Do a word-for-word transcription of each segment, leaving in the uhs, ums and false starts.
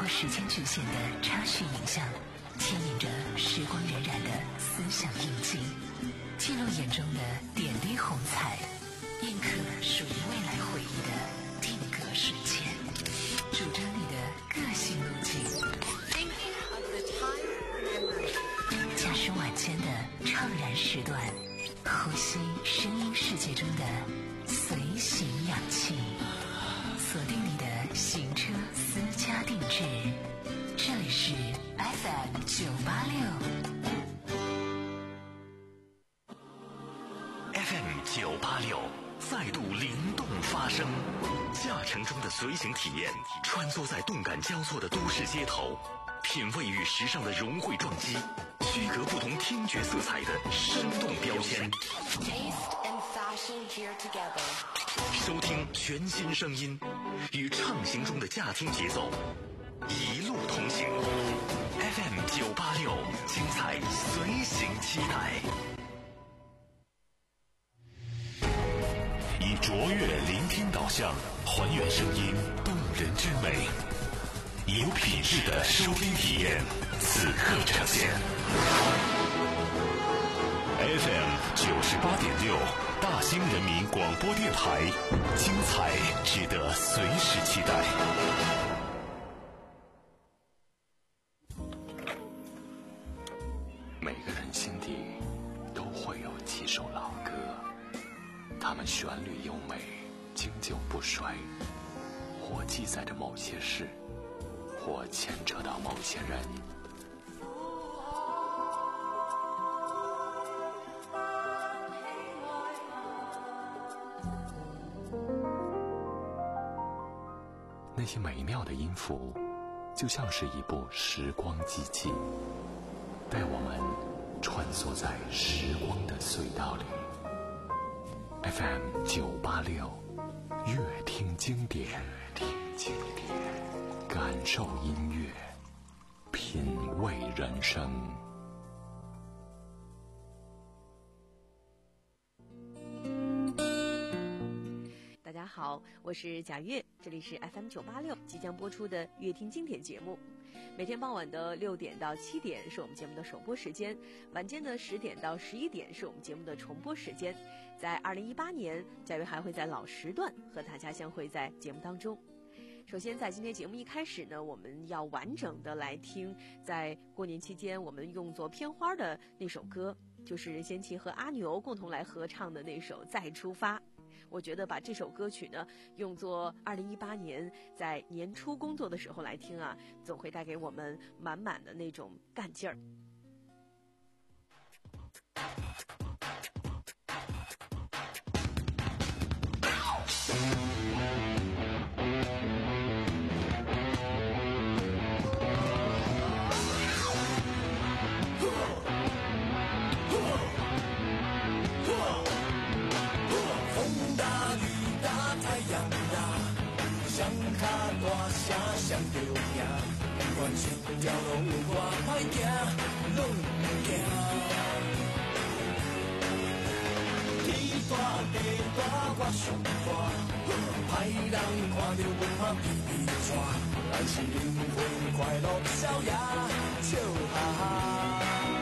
时间局限的插叙影像，牵引着时光荏苒的思想印记，记录眼中的点滴红彩，印刻属于未来回忆的定格瞬间，主张你的个性路径，驾驶晚间的怅然时段，呼吸声音世界中的随行氧气，锁定你的行车私家定制，这里是 F M 九八六 F M 九八六再度灵动发声，驾乘中的随行体验，穿梭在动感交错的都市街头，品味与时尚的融汇撞击，区隔不同听觉色彩的生动标签，收听全新声音，与畅行中的驾听节奏一路同行。 F M 九八六精彩随行期待，以卓越聆听导向还原声音动人之美，以有品质的收听体验此刻呈现。 F M 九十八点六大兴人民广播电台，精彩值得随时期待。每个人心底都会有几首老歌，它们旋律优美，经久不衰，或记载着某些事，或牵扯到某些人。那些美妙的音符，就像是一部时光机器，带我们穿梭在时光的隧道里。F M 九八六，乐听经典，乐听经典，感受音乐，品味人生。 大家好，我是贾月，这里是 F M 九八六即将播出的乐听经典节目。每天傍晚的六点到七点是我们节目的首播时间，晚间的十点到十一点是我们节目的重播时间。在二零一八年，贾月还会在老时段和大家相会在节目当中。首先在今天节目一开始呢，我们要完整的来听在过年期间我们用作片花的那首歌，就是任贤齐和阿牛共同来合唱的那首《再出发》。我觉得把这首歌曲呢用作二零一八年在年初工作的时候来听啊，总会带给我们满满的那种干劲儿。 想着行，不管这条路有偌歹行，拢不惊。天大地大，我上大，歹人看着阮嘛皮皮喘，但是灵魂快乐逍遥，笑哈哈。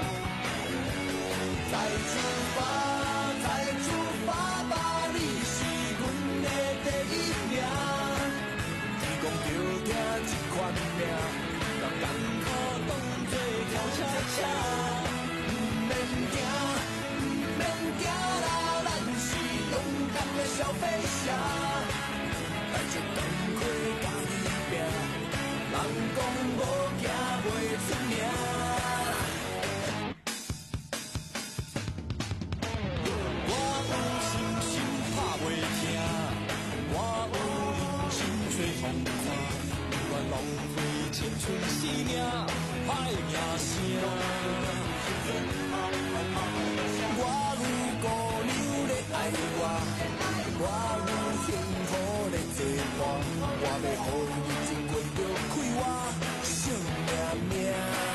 再出发，再出发吧，你是阮的第一名。讲着听一款命，把艰苦当作跳恰恰，不免惊，不免惊啦，咱是勇敢的小飞侠，带着钢盔甲伊拼，人讲无惊袂出名。我有心心拍袂停，我有用心吹风。浪费青春生命，歹名声。我有姑娘咧爱我，我有幸福咧坐伴，我要予伊情过着开我性命命。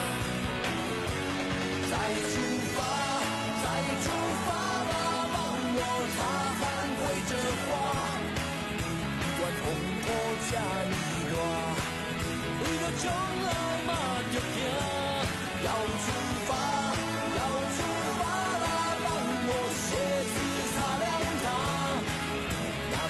再出发，再出发吧，帮我擦汗挥着花，不管风波加雨。为了救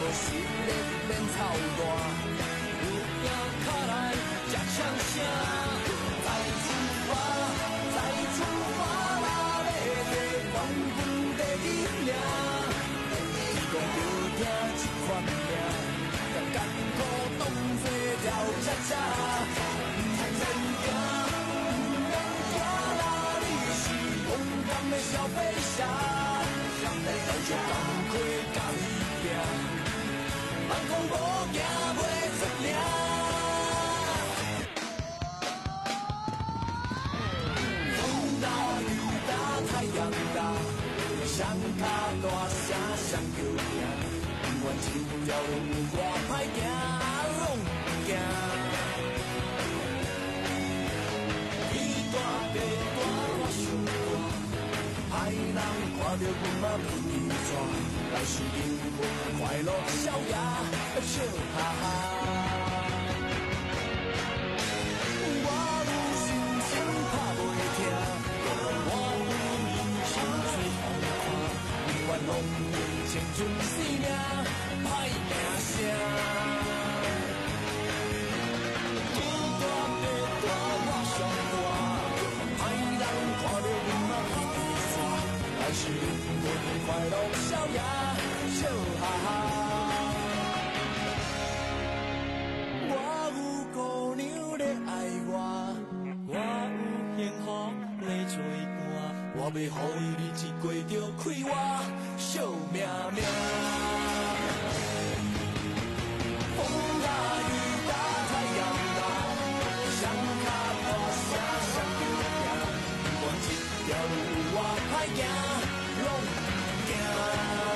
心力免操蛋，有影脚来才呛声，再出发，再出发啦！要摕冠军第一名，天公着听这款命，甲艰苦当作跳恰恰，不免惊，不免惊啦！你是勇敢的小飞侠。咱就同开甲伊拼，人讲无惊袂出名。风大雨大太阳大，双脚大声双叫拼，不管这条路偌歹行，拢不惊。天大地大我想大，歹人看到阮嘛变。来是幸福快乐笑呀笑哈哈，我有心情打袂停，我有人生最好看，不管拢用青春生命歹名声。天大地大我上大，歹人看到阮嘛皮皮喘，来是幸福快乐笑呀。笑哈哈，我有姑娘在爱我，我有幸福在做伴，我要予伊日子过着快活笑命命。风大雨大太阳大，双脚大声双叫拼，不管这条路偌歹行，拢不惊。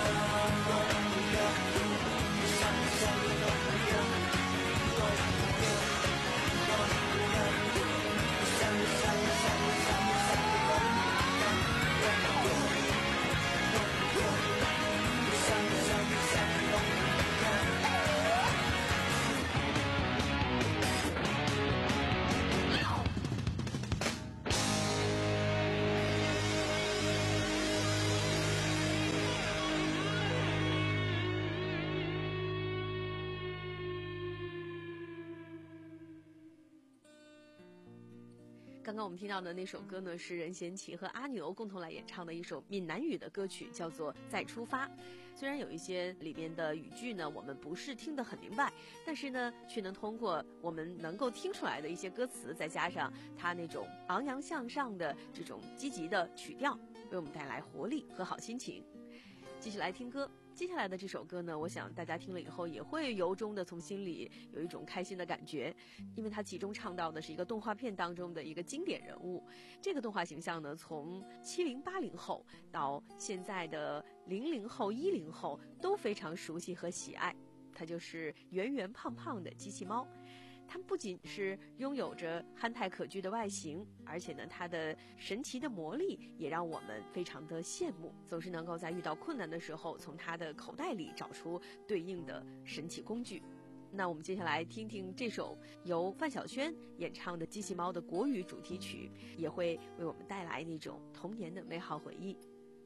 刚刚我们听到的那首歌呢，是任贤齐和阿牛共同来演唱的一首闽南语的歌曲，叫做《再出发》。虽然有一些里面的语句呢，我们不是听得很明白，但是呢，却能通过我们能够听出来的一些歌词，再加上它那种昂扬向上的这种积极的曲调，为我们带来活力和好心情。继续来听歌。接下来的这首歌呢，我想大家听了以后也会由衷的从心里有一种开心的感觉，因为它其中唱到的是一个动画片当中的一个经典人物。这个动画形象呢，从七零八零后到现在的零零后、一零后都非常熟悉和喜爱，它就是圆圆胖胖的机器猫。它不仅是拥有着憨态可掬的外形，而且呢，它的神奇的魔力也让我们非常的羡慕，总是能够在遇到困难的时候，从它的口袋里找出对应的神奇工具。那我们接下来听听这首由范晓萱演唱的《机器猫》的国语主题曲，也会为我们带来那种童年的美好回忆。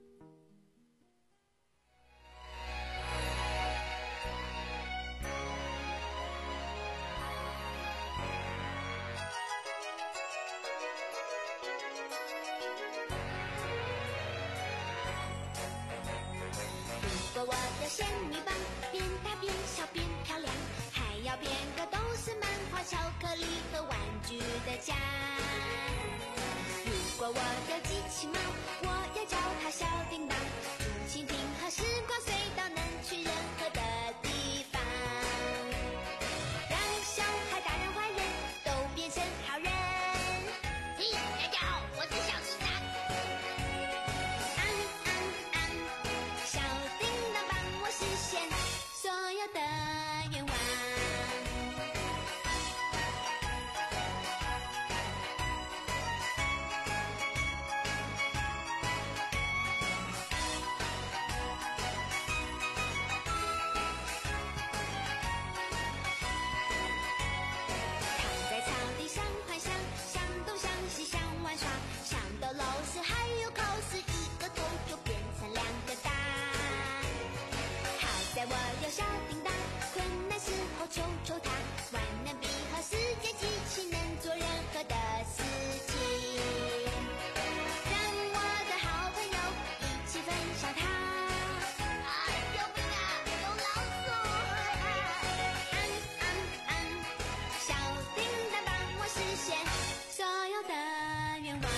如果我的仙女棒变大变小变漂亮，还要变个都是漫画、巧克力和玩具的家。如果我有机器猫，我要叫它小叮当，竹蜻蜓和时光隧道能去任何的地方，让小孩、大人、坏人都变成好人。嘿，大家好，我是小叮当。 个小叮当，困难时候求求他，万能笔和世界机器能做任何的事情，让我的好朋友一起分享它。啊，救命啊，有老鼠！嗯嗯嗯，小叮当帮我实现所有的愿望。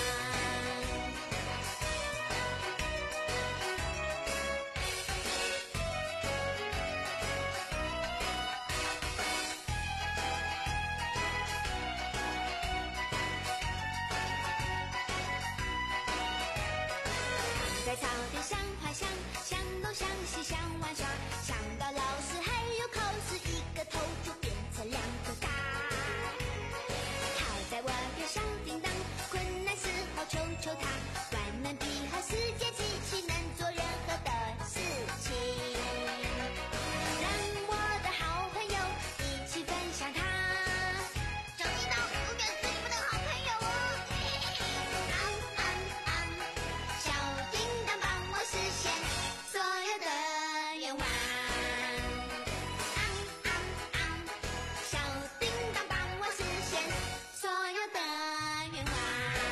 在草地上滑翔，向东向西向玩耍，想到老师还有考试，一个头就变成两个大。好在我有小叮当，困难时候求求他，万能笔和世界机器能做任何的事情，让我的好朋友一起分享它。小叮当永远是你们的好朋友哦。啊啊啊！小叮当帮我实现所有的愿望。啊啊啊！小叮当帮我实现所有的愿望。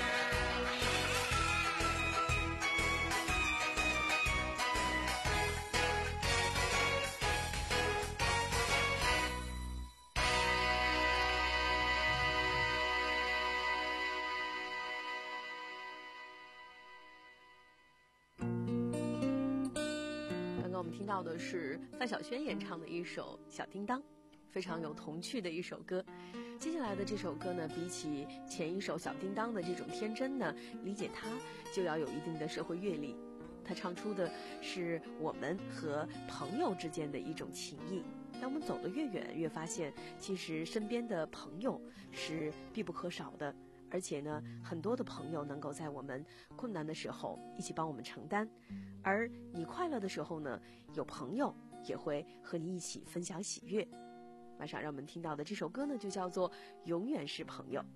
刚刚我们听到的是范晓萱演唱的一首《小叮当》，非常有童趣的一首歌。接下来的这首歌呢，比起前一首《小叮当》的这种天真呢，理解它就要有一定的社会阅历。它唱出的是我们和朋友之间的一种情谊。当我们走得越远，越发现其实身边的朋友是必不可少的。而且呢，很多的朋友能够在我们困难的时候一起帮我们承担，而你快乐的时候呢，有朋友也会和你一起分享喜悦。马上让我们听到的这首歌呢，就叫做《永远是朋友》。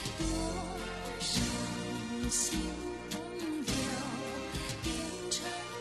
新朋友变成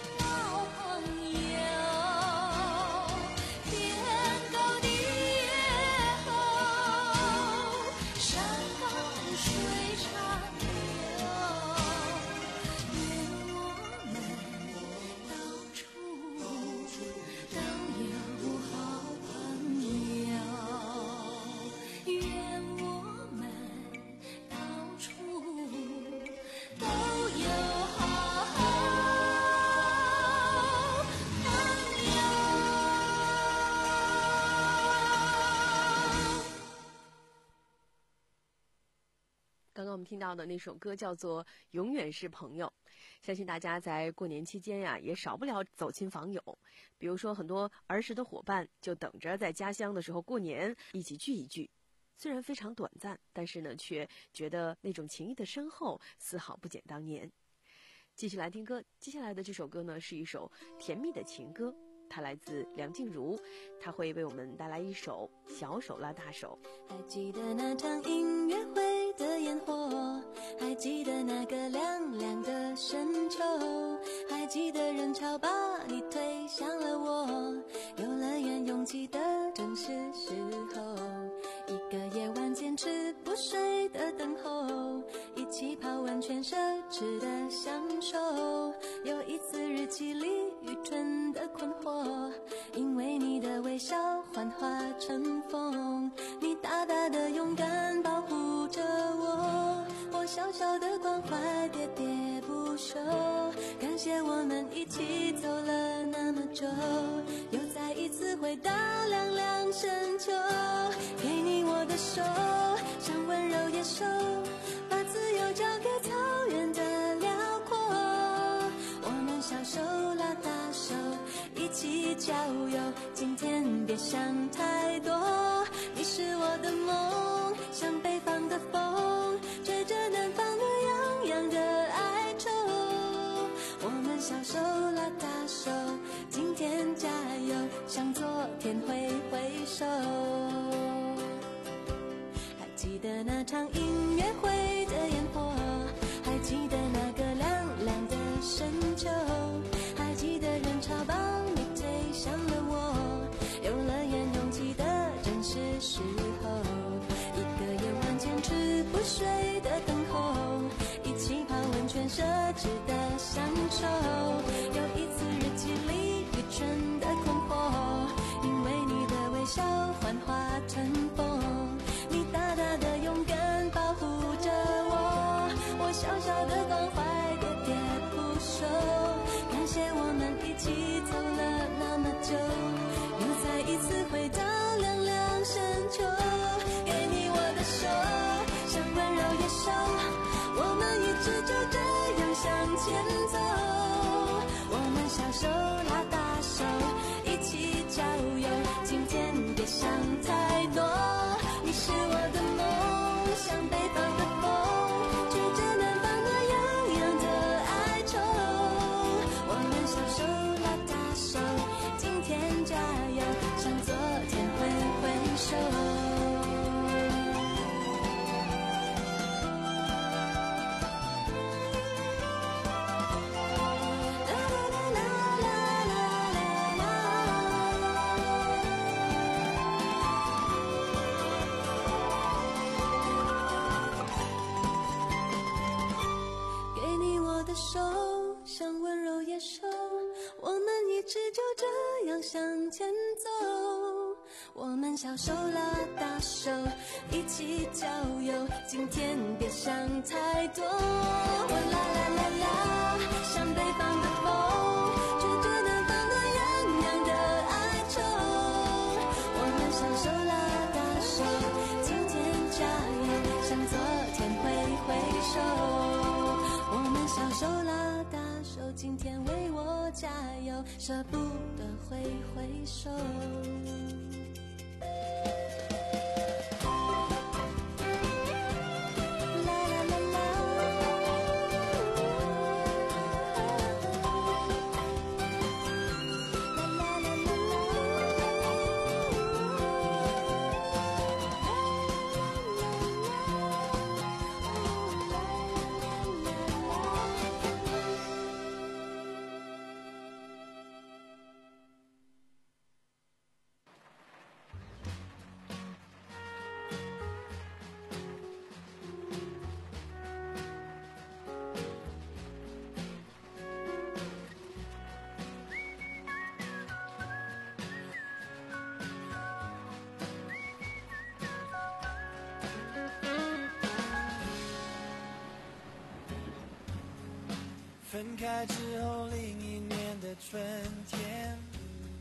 听到的那首歌叫做《永远是朋友》。相信大家在过年期间呀，也少不了走亲访友。比如说，很多儿时的伙伴就等着在家乡的时候过年一起聚一聚。虽然非常短暂，但是呢，却觉得那种情谊的深厚，丝毫不减当年。继续来听歌，接下来的这首歌呢，是一首甜蜜的情歌。它来自梁静茹，她会为我们带来一首《小手拉大手》。 还记得那场音乐会的烟火，还记得那个凉凉的深秋，还记得人潮把你推向了我，游乐园拥挤的正是时候，一个夜晚坚持不睡的等候，一起泡温泉奢侈的享受，有一次日记里愚蠢的困惑，因为你的微笑幻化成风，你大大的勇敢保护着我，我小小的关怀喋喋不休，感谢我们一起走了那么久，又再一次回到凉凉深秋，给你我的手，像温柔野兽，把自由交给草原的辽阔，我们小手拉大手，一起郊游，今天别想太多，你是我的梦，像北方的风，吹着南方的洋洋的哀愁，我们小手拉大手，今天加油，向昨天挥挥手。还记得那场音乐会的烟火，还记得那个凉凉的深秋，还记得人潮把你推向了我，游乐园拥挤的正是时候，一个夜晚坚持不睡的等候，一起泡温泉奢侈的享受，有一次日记里愚蠢的困惑，因为你的微笑幻化成风，你大大的勇敢保护着我，我小小的关怀喋喋不休，感谢我们一起走了那么久，又再一次回到凉凉深秋，给你我的手，像温柔野兽，我们一直就这样向前走，我们小手拉大手，一起郊游，今天别想太多，你是我的梦，像北方的风，吹着南方的洋洋的哀愁，我们小手拉大手，今天加油，向昨天挥挥手。手像温柔野兽，我们一直就这样向前走，我们小手拉大手，一起郊游，今天别想太多，我啦啦啦啦，像北方的风，吹着南方的洋洋的哀愁，我们小手拉大手，今天加油，向昨天挥挥手，我们小手拉大手，今天为我加油，舍不得挥挥手。 分开之后另一年的春天，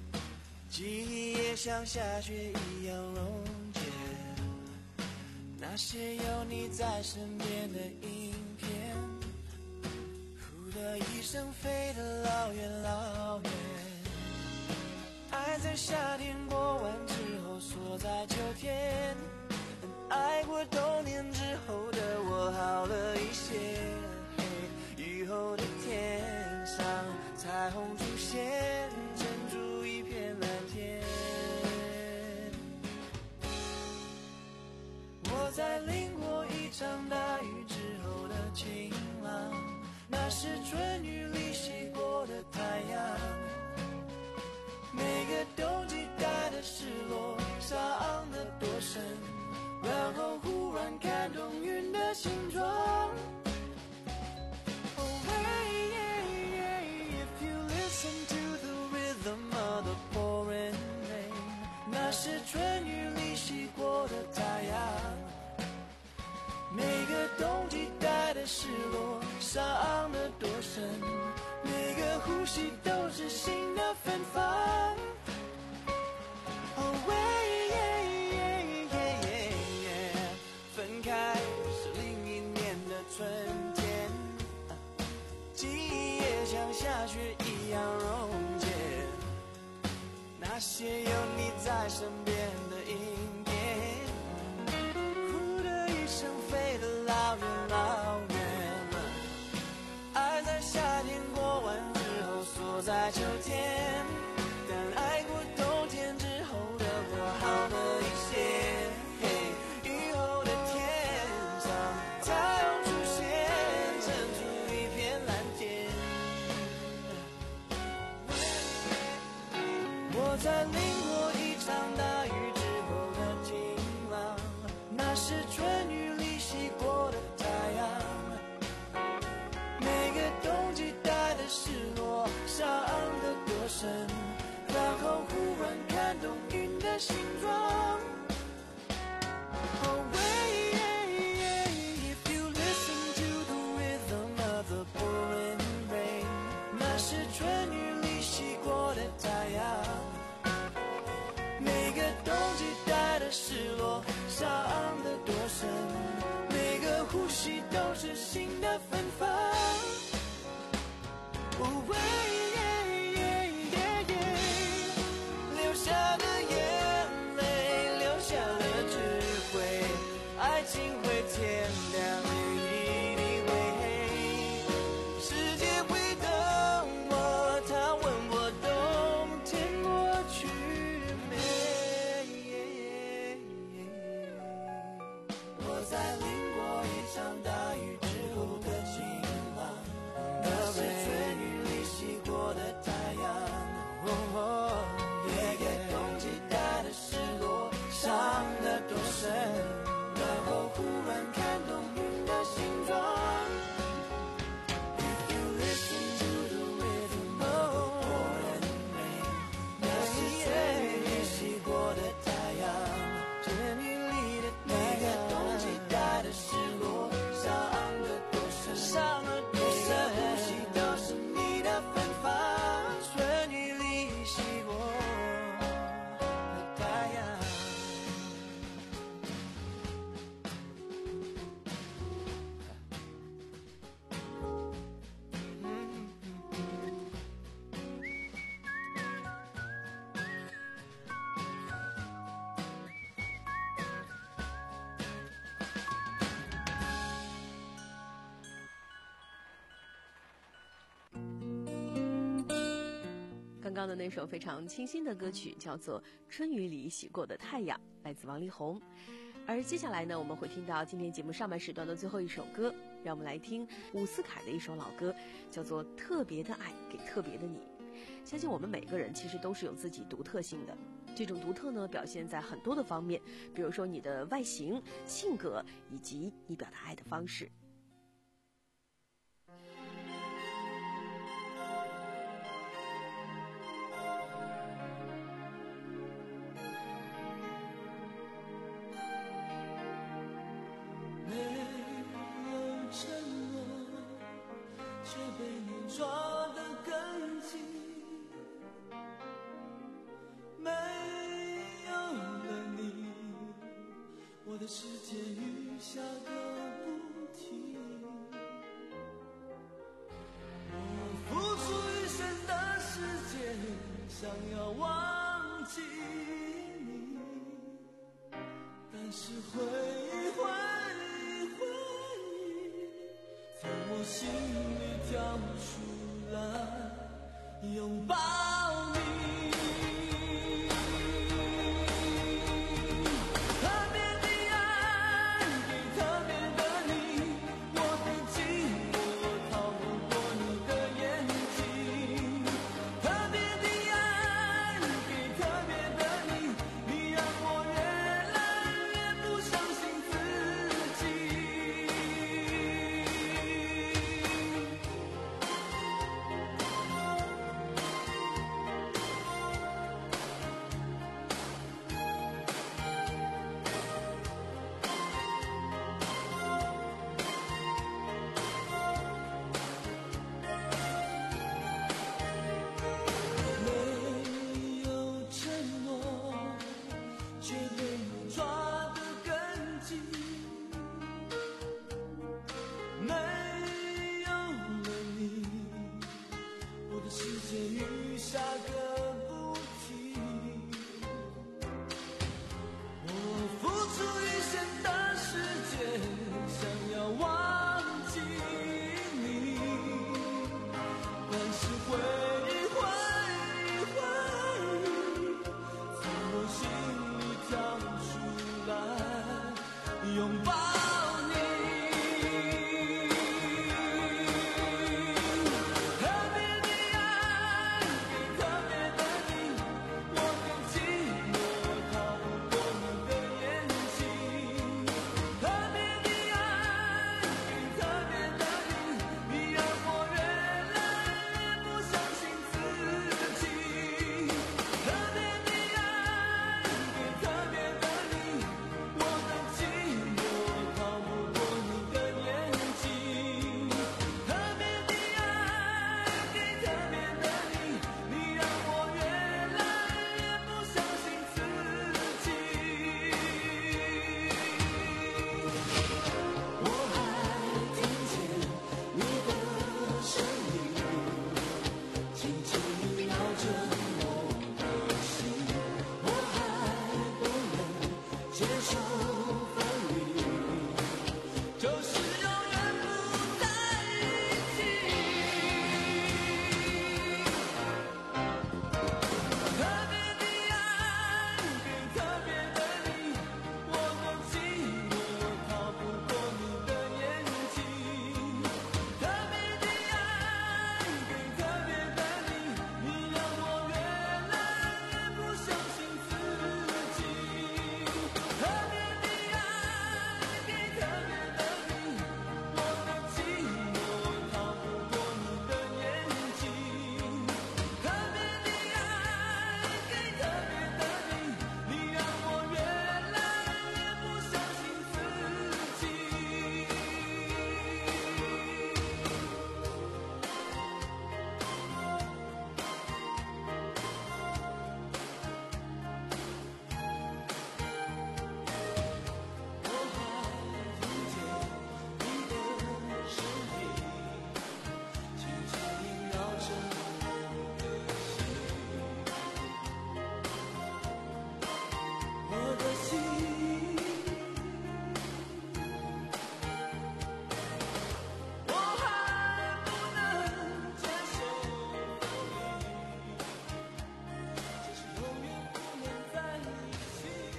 记忆也像下雪一样溶解，那那些有你在身边的影片，呼的一声飞得老远老远。爱在夏天过完之后锁在秋天，爱过冬天之后的我好了一些。以后的天上彩虹出现，珍珠一片蓝天。我在淋过一场大雨之后的晴朗，那是春雨里洗过的太阳。每个冬季带的失落，伤得多深，然后忽然看懂云的形状。Oh, hey, yeah, yeah, if you listen to the rhythm of the pouring rain， 那是春雨里洗过的太阳。每个冬季带的失落，伤得多深，每个呼吸都是新的芬芳。Oh, yeah, yeah, yeah, yeah, yeah， 分开是另一年的春天，记忆也像下雪一样溶解。那些有你在身边的影片，呼的一声飞得老远老远。爱在夏天过完之后锁在秋天，但爱过冬天之后的我好了一些。以后的天上太阳出现，珍珠一片蓝天。我在淋过一场大雨之后的晴朗，那是春雨里洗过的太阳。每个冬季带的失落，伤得多深，然后忽然看懂云的形状。Oh, yeah, yeah, if you listen to the rhythm of the pouring rain， 那是春雨里洗过的太阳。每个冬季带的失落，伤得多深，每个呼吸都是新的芬芳。Oh, yeah, yeah, yeah, yeah， 流下的眼泪，流下了智慧，爱情会天亮，日你会黑，世界会等我，他问我冬天过去没。我在淋过一场大雨之后的晴朗，那是春雨里洗过的太阳。每个冬季带的失落，伤得多深，然后忽然看懂云的形状。If you listen to the rhythm of the pouring rain， 那是春雨里洗过的太阳。春雨里的每个冬季带的失落，伤得多深，伤得多深，呼吸都是你的芬芳。春雨里洗过的太阳。 刚刚的那首非常清新的歌曲叫做《春雨里洗过的太阳》，来自王力宏。而接下来呢，我们会听到今天节目上半时段的最后一首歌，让我们来听伍思凯的一首老歌，叫做《特别的爱给特别的你》。相信我们每个人其实都是有自己独特性的，这种独特呢，表现在很多的方面，比如说你的外形、性格，以及你表达爱的方式。 我的世界与心里跳出来拥抱你。特别的爱给特别的你，我的寂寞逃不过你的眼睛。特别的爱给特别的你，你让我越来越不相信自己。没有承诺，却被你抓得更紧。没有了你，我的世界雨下个不停。我付出一生的时间，想要忘记你，但是回忆回忆回忆，从我心里跳出来拥抱你。特别的爱给特别的你，我的寂寞逃不过你的眼睛。特别的爱给特别的你，你让我越来越不相信自己。特别的爱给特别的你，我的寂寞逃不过你的眼睛。特别的爱给特别的你，你让我越来越不相信自己。我还听见你的声音，轻轻萦绕着我的心。我还不能接受分离，就是永远不在一起。特别的爱给特别的你，我的寂寞逃不过你的眼睛。特别的爱给特别的你，你让我越来越不相信自己。特别的爱给特别的你，我的寂寞逃不过你的眼睛。特别的爱给特别的你，你让我越来越不相信自己。我还听见你的声音，轻轻萦绕着我的心。我的心，我还不能接受分离，就是永远不能在一起。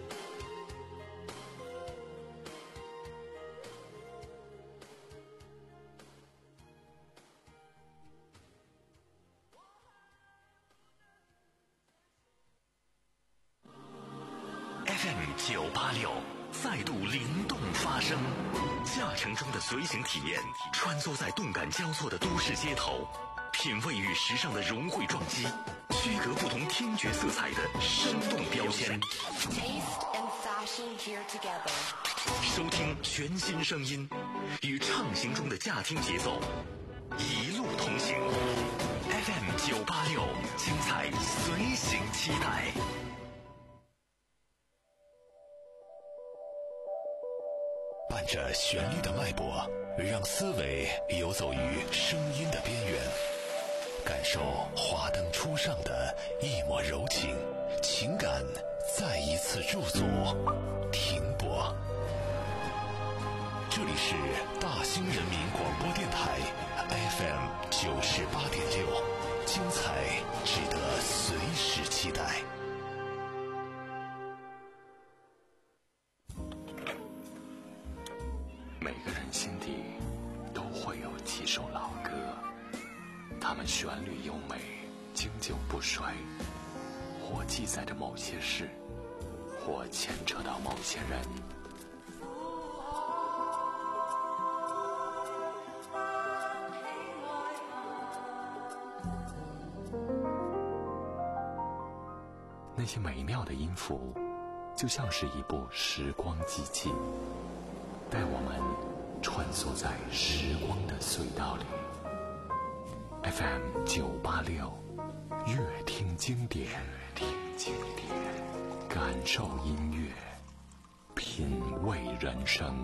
F M 九八六再度灵动发声，驾乘中的随行体验，穿梭在动感交错的都市街头，品味与时尚的融汇撞击，区隔不同听觉色彩的生动标签。 Taste and fashion here together. 收听全新声音，与畅行中的驾听节奏，一路同行。F M 九八六，精彩随行期待。伴着旋律的脉搏，让思维游走于声音的边缘，感受华灯初上的一抹柔情，情感再一次驻足停泊。 这里是大兴人民广播电台 F M 九十八点六，精彩值得随时期待。 每个人心底都会有几首老歌，它们旋律优美，经久不衰，或记载着某些事，或牵扯到某些人。那些美妙的音符，就像是一部时光机器，带我们穿梭在时光的隧道里。F M 九八六，乐听经典，听经典，感受音乐，品味人生。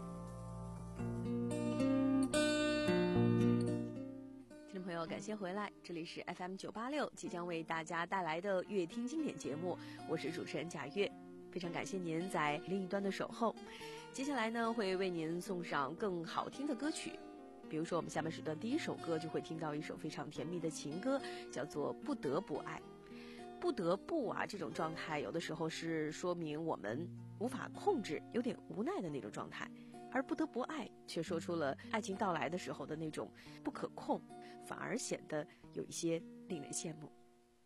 听众朋友，感谢回来，这里是 F M 九八六，即将为大家带来的乐听经典节目，我是主持人贾月，非常感谢您在另一端的守候。接下来呢，会为您送上更好听的歌曲，比如说我们下半时段第一首歌就会听到一首非常甜蜜的情歌，叫做《不得不爱》。不得不啊，这种状态有的时候是说明我们无法控制，有点无奈的那种状态，而不得不爱却说出了爱情到来的时候的那种不可控，反而显得有一些令人羡慕。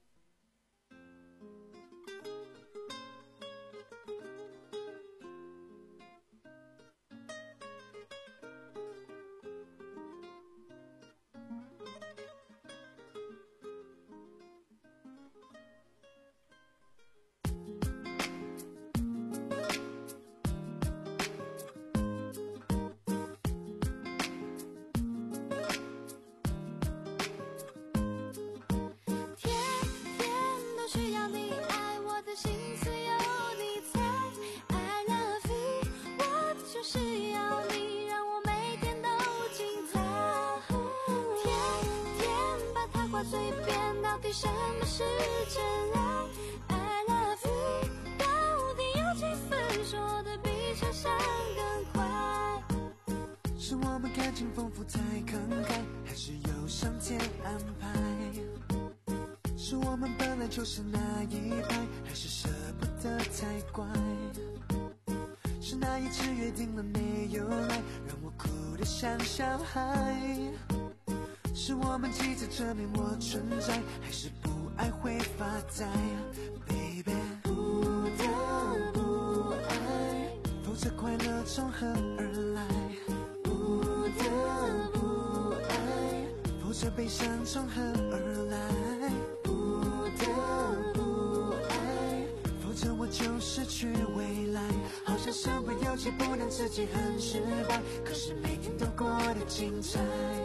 什么是真爱 I love you 到底有几分说的比想象更快？ 是我们感情丰富太慷慨，还是有上天安排？是我们本来就是那一派，还是舍不得太乖？是那一次约定了没有来，让我哭得像小孩？是我们急着证明我存在，还是不爱会发呆 Baby 不得不爱，否则快乐从何而来？不得不爱，否则悲伤从何而来？不得不爱，否则我就失去未来。好像身不由己，不能自己很失败，可是每天都过得精彩。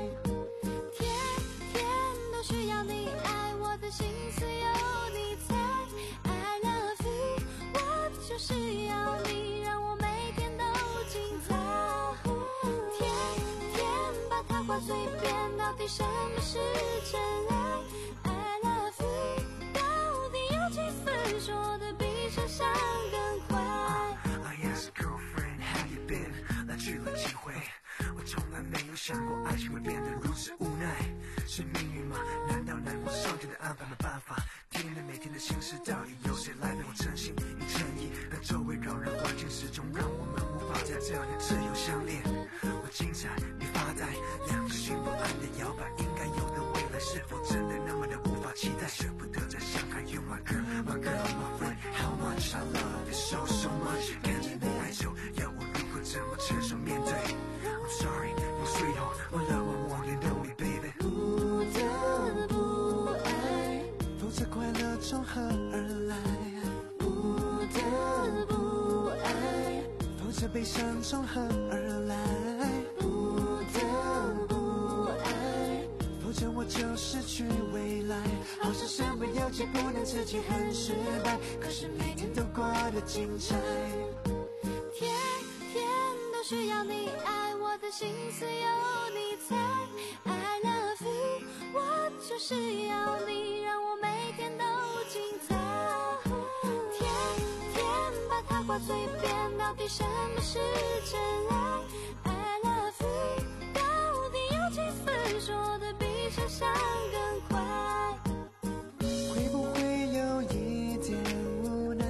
需要你爱，我的心思有你猜 I love you 我就是要你，让我每天都精彩。天天把它挂嘴边，到底什么是真爱 I love you 到底有几分说的比想象更快？ I asked girlfriend how you been 来去了几回，我从来没有想过爱情会变得如此无奈。是命运吗？难道难过上天的安排没办法？体内每天的心事到底由谁来陪我真心与诚意？但周围扰人环境始终让我们无法再这样自由相恋。我精彩，你发呆，两只心不安的摇摆，应该有的未来是否真的那么的无法期待？舍不得再相看 You my girl, my girl, my friend How much I love you so so much 看着你爱走，要我如何怎么承受面对 I'm sorry, my sweetheart 我 love I want you know me baby 不得不爱， 否则快乐从何而来？ 不得不爱， 否则悲伤从何而来？ 不得不爱， 否则我就失去未来。好像身不由己，不能自己很失败，可是每天都过得精彩。 天天都需要你爱，我的心思有你猜 I love you 我就是要你，让我每天都精彩。天天把它挂嘴边，到底什么是真爱 I love you 到底有几分说的比想象更快？ 会不会有一点无奈？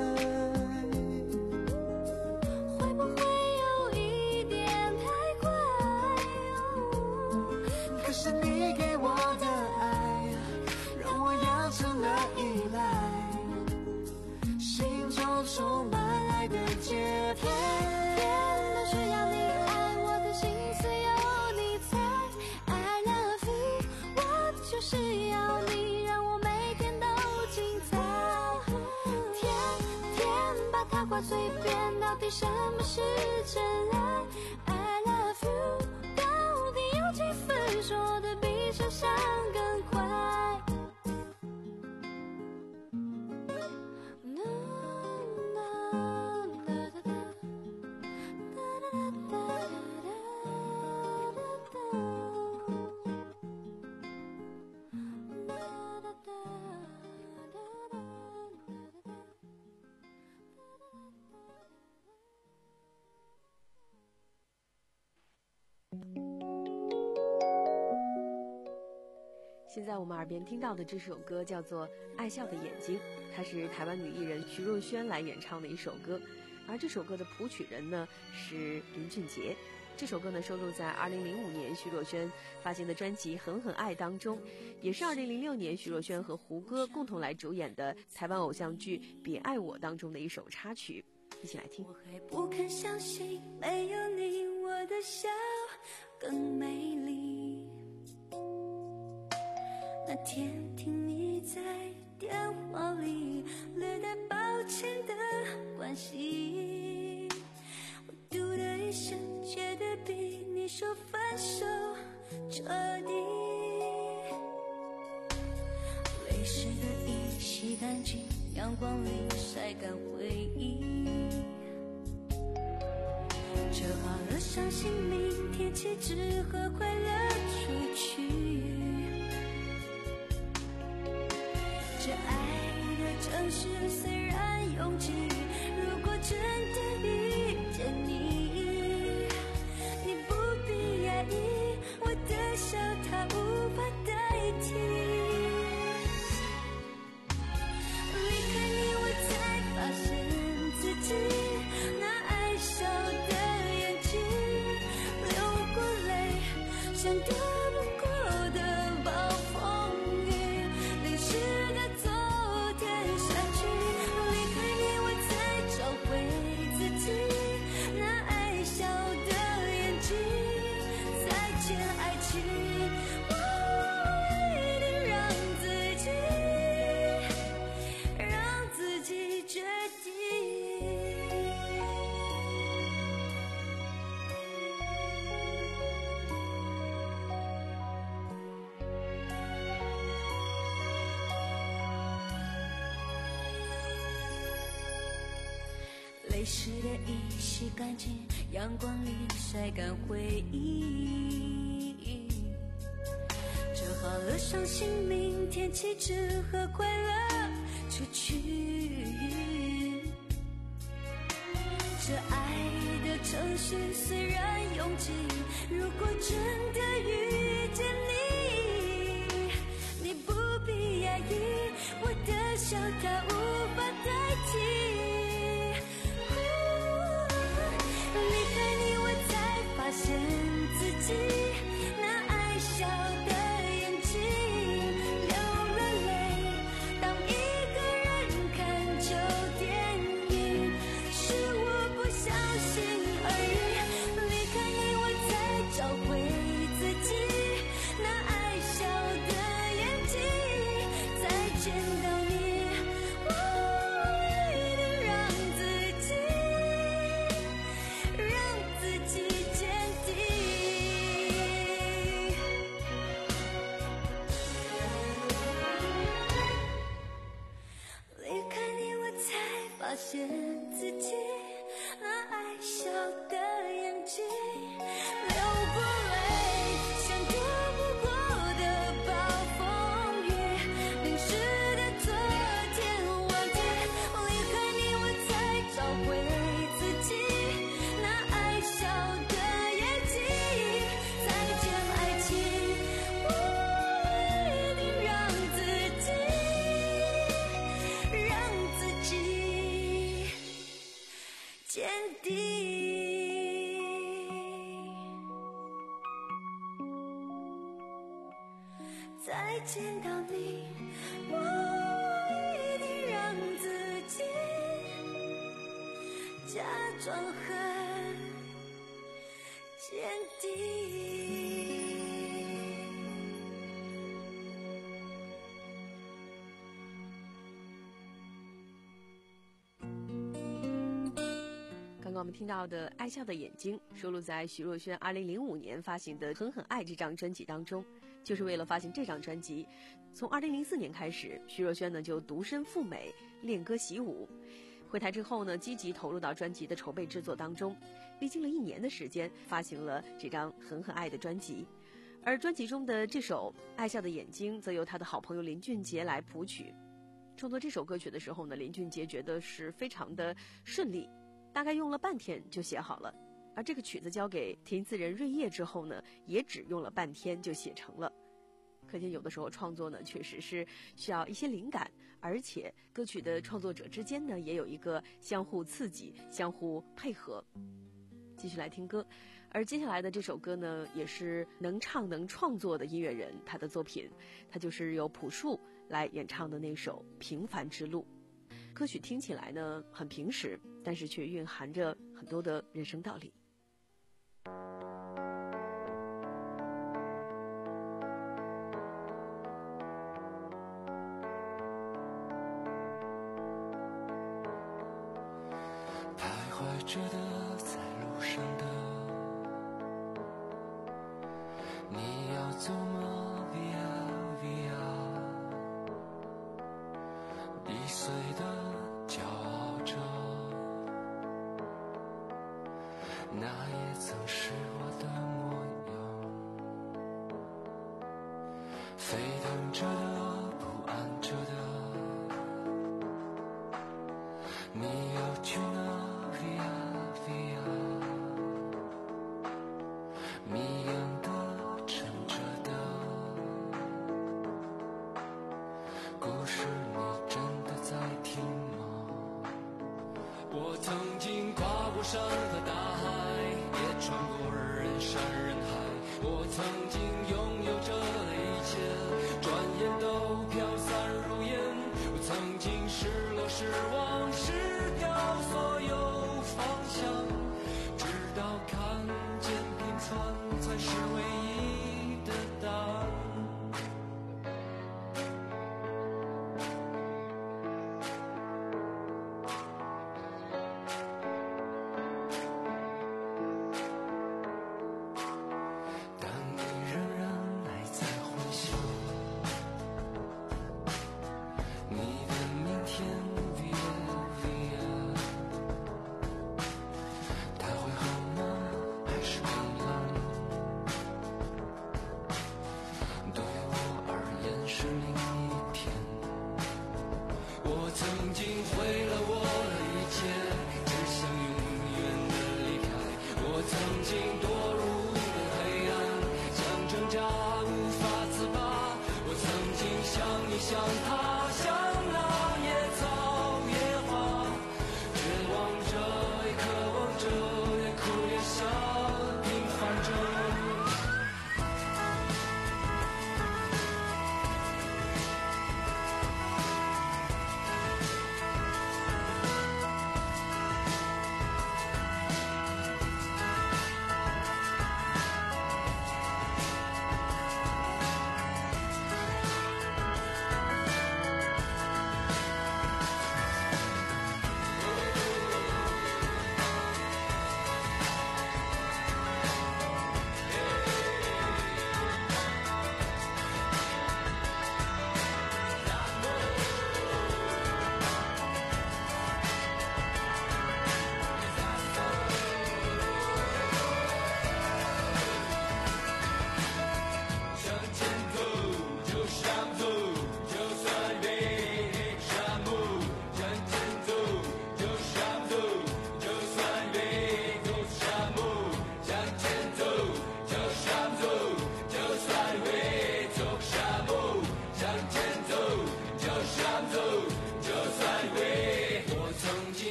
会不会有一点太快？ 可是你给我的爱让我养成了依赖，心中充满爱的节拍， 天都需要你爱，我的心思有你猜 I love you 我就是要你让我每天都精彩。天天把它挂嘴边，到底什么是真爱 I love you 到底有几分说的比想象更快？ 现在我们耳边听到的这首歌叫做《爱笑的眼睛》，它是台湾女艺人徐若瑄来演唱的一首歌，而这首歌的谱曲人呢是林俊杰。这首歌呢收录在二零零五年徐若瑄发行的专辑《狠狠爱》当中，也是二零零六年徐若瑄和胡歌共同来主演的台湾偶像剧《别爱我》当中的一首插曲，一起来听。 我还不肯相信没有你我的笑更美丽，那天听你在电话里略带抱歉的关系，我嘟的一声觉得比你说分手彻底，泪湿的衣洗干净，阳光里晒干回忆，折好了伤心明天起只和快乐出去，这爱的城市虽然拥挤，如果真的遇见你，你不必压抑，我的笑它无法代替，离开你我才发现自己那爱笑的眼睛，流过泪像躲不过的暴风雨，淋湿的昨天下去，离开你我才找回自己那爱笑的眼睛，再见爱情，我一定让自己让自己决定。泪湿的衣洗干净，阳光里晒干回忆，折好了伤心明天起只和快乐出去，这爱的城市虽然拥挤，如果真的遇见你，你不必压抑，我的笑它无法代替，离开你我才发现自己那爱笑的眼睛，流了泪，当一个人看旧电影，是我不小心而已，离开你我才找回自己那爱笑的眼睛，再见到你我一定让自己让自己坚定。 再见到你，我一定让自己假装很坚定。 刚刚我们听到的《爱笑的眼睛》收录在徐若瑄二零零五年发行的《狠狠爱》这张专辑当中。就是为了发行这张专辑，从二零零四年开始，徐若瑄呢就独身赴美练歌习舞。回台之后呢，积极投入到专辑的筹备制作当中，历经了一年的时间，发行了这张《狠狠爱》的专辑。而专辑中的这首《爱笑的眼睛》则由他的好朋友林俊杰来谱曲。创作这首歌曲的时候呢，林俊杰觉得是非常的顺利，大概用了半天就写好了。而这个曲子交给填词人瑞叶之后呢，也只用了半天就写成了。可见有的时候创作呢，确实是需要一些灵感，而且歌曲的创作者之间呢，也有一个相互刺激、相互配合。继续来听歌，而接下来的这首歌呢，也是能唱能创作的音乐人他的作品，他就是由朴树来演唱的那首《平凡之路》。歌曲听起来呢很平实，但是却蕴含着很多的人生道理。 徘徊着的，在路上的，你要走吗 ？Via Via， 易碎的，骄傲着，那也曾是我的模样。沸腾着的，不安着的，你要去哪？Via Via， 谜样的，沉着的，故事你真的在听吗？我曾经跨过山和大海，也穿过人山人海。我曾经拥有着的一切，转眼都飘散如烟。我曾经失落失望失掉所有方向，直到看见平凡才是唯一的答案。但你仍然还在幻想，你的明天 Via Via， 它会好吗？还是冰冷？对我而言是另一天。我曾经毁了我的一切，只想永远的离开。我曾经堕入的黑暗，想挣扎无法自拔。我曾经像你像他，像那野草野花，绝望着也渴望着，也哭也笑，平凡着。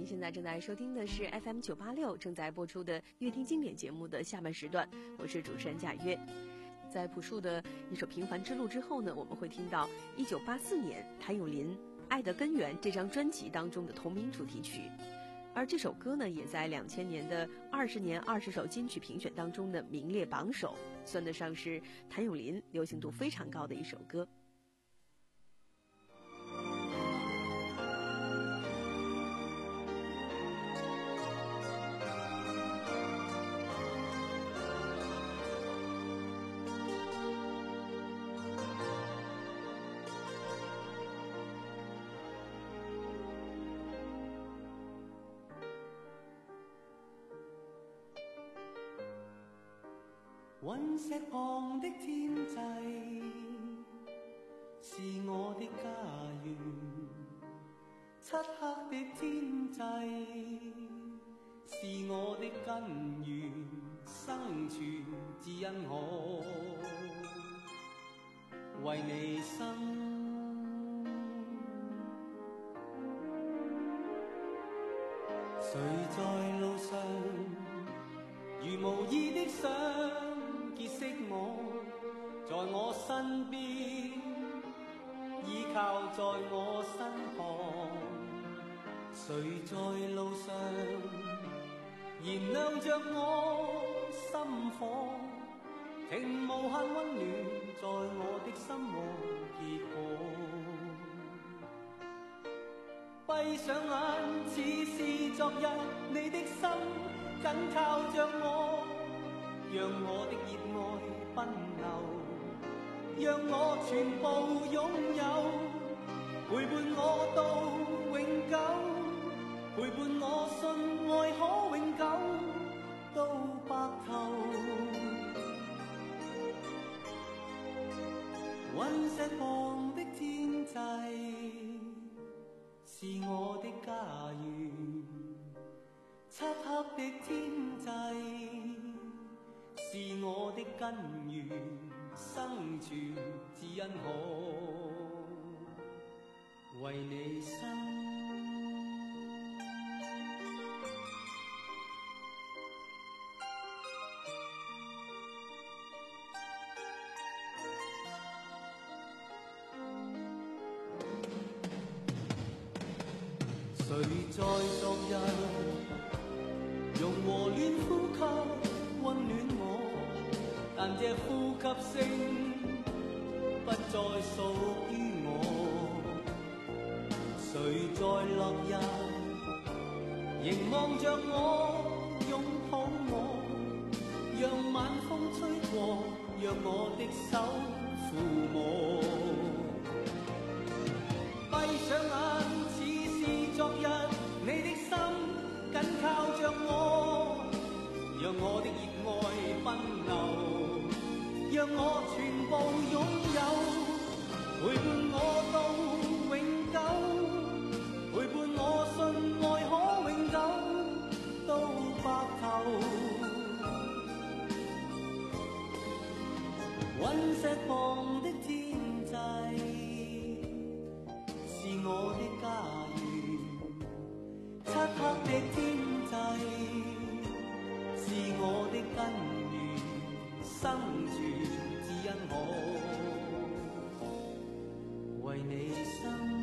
现在正在收听的是 F M 九八六正在播出的乐听经典节目的下半时段，我是主持人贾约。在朴树的一首《平凡之路》之后呢，我们会听到一九八四年谭咏麟《爱的根源》这张专辑当中的同名主题曲，而这首歌呢，也在两千年的二十年二十首金曲评选当中呢名列榜首，算得上是谭咏麟流行度非常高的一首歌。 陨石旁的天际是我的家园，漆黑的天际是我的根源，生存只因我为你生。谁在路上如無意的想結識我，在我身邊，依靠在我身旁。誰在路上燃亮着我心火，停無限溫暖在我的心窩結果。閉上眼，似是昨日，你的心緊靠着我，讓我的熱愛奔流，讓我全部擁有，陪伴我到永久，陪伴我信愛可永久到白頭。隕石旁的天際是我的家園，漆黑的天際是我的根源，生存只因我為你生。誰在昨日用和暖呼吸溫暖我，但這呼吸聲不再屬於我。誰在落日凝望着我，擁抱我，讓晚風吹過，讓我的手撫摸。閉上眼，昨日你的心緊靠着我，讓我的熱愛奔流，讓我全部擁有，陪伴我到永久，陪伴我信愛可永久到白頭。隕石旁的天際是我的家園，漆黑的天際是我的根源，生存只因我為你生。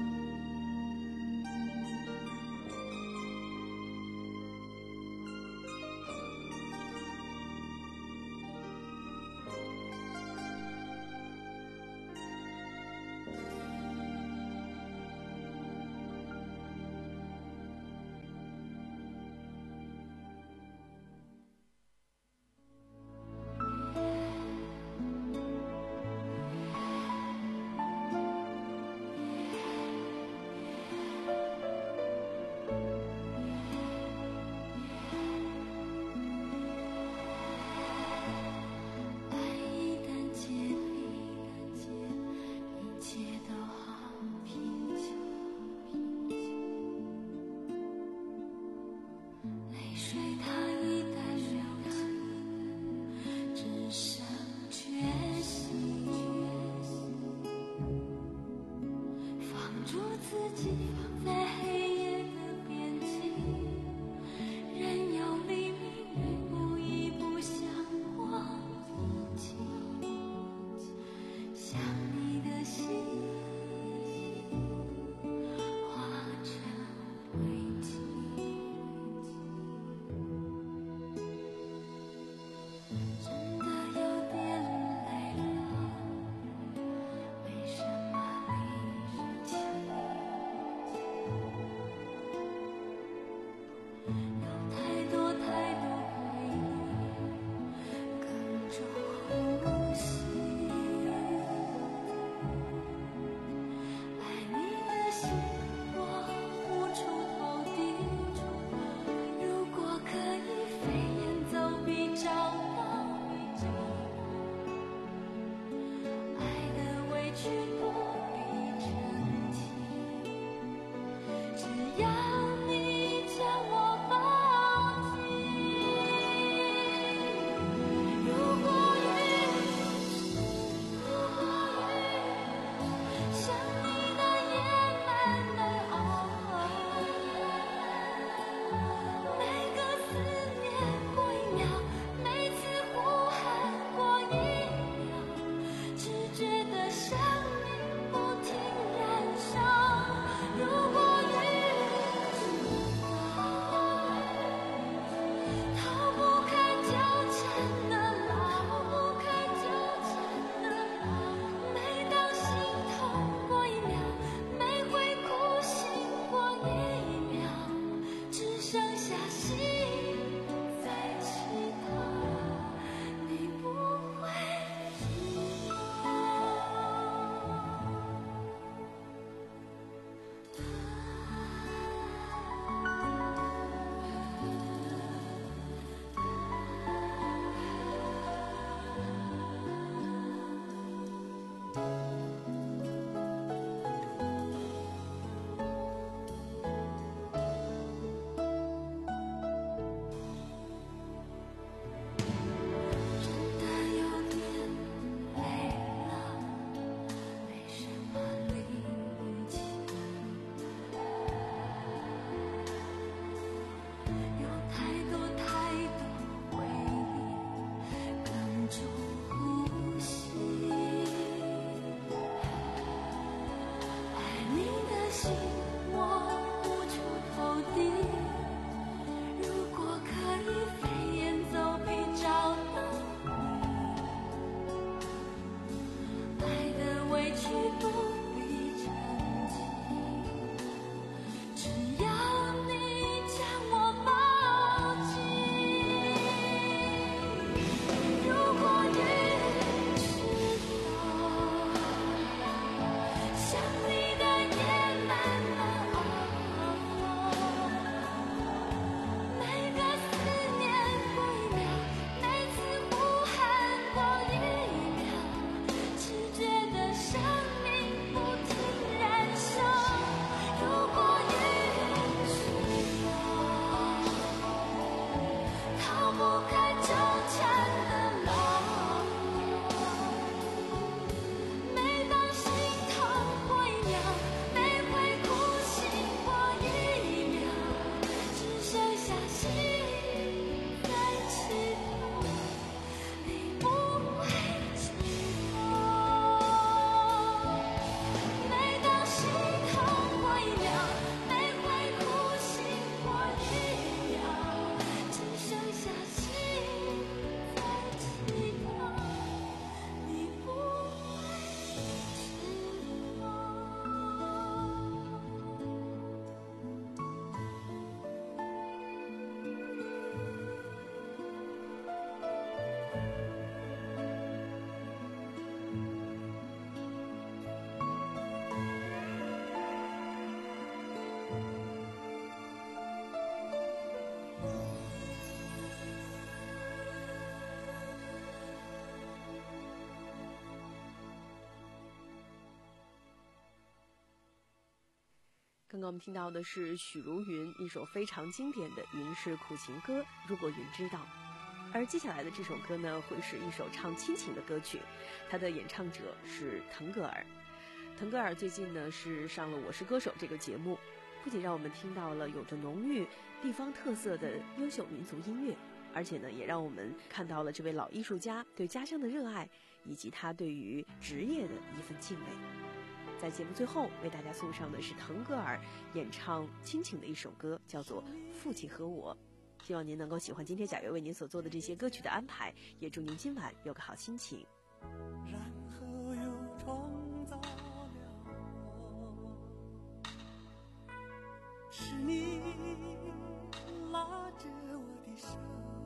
刚刚我们听到的是许茹芸一首非常经典的云式苦情歌《如果云知道》，而接下来的这首歌呢，会是一首唱亲情的歌曲，它的演唱者是腾格尔。腾格尔最近呢是上了《我是歌手》这个节目，不仅让我们听到了有着浓郁地方特色的优秀民族音乐，而且呢也让我们看到了这位老艺术家对家乡的热爱，以及他对于职业的一份敬畏。在节目最后为大家送上的是腾格尔演唱亲情的一首歌，叫做《父亲和我》。希望您能够喜欢今天贾月为您所做的这些歌曲的安排，也祝您今晚有个好心情。 然后又创造了我，是你拉着我的手，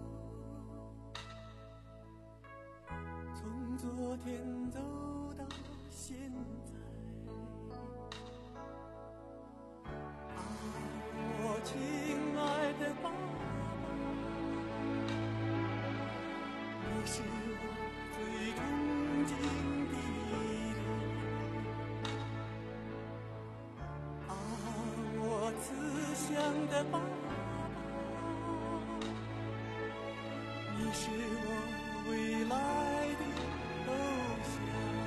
从昨天走到现在。啊，我亲爱的爸爸，你是我最憧憬的人。啊，我慈祥的爸爸，你是我未来的偶像。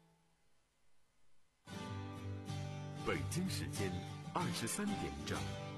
北京时间二十三点整。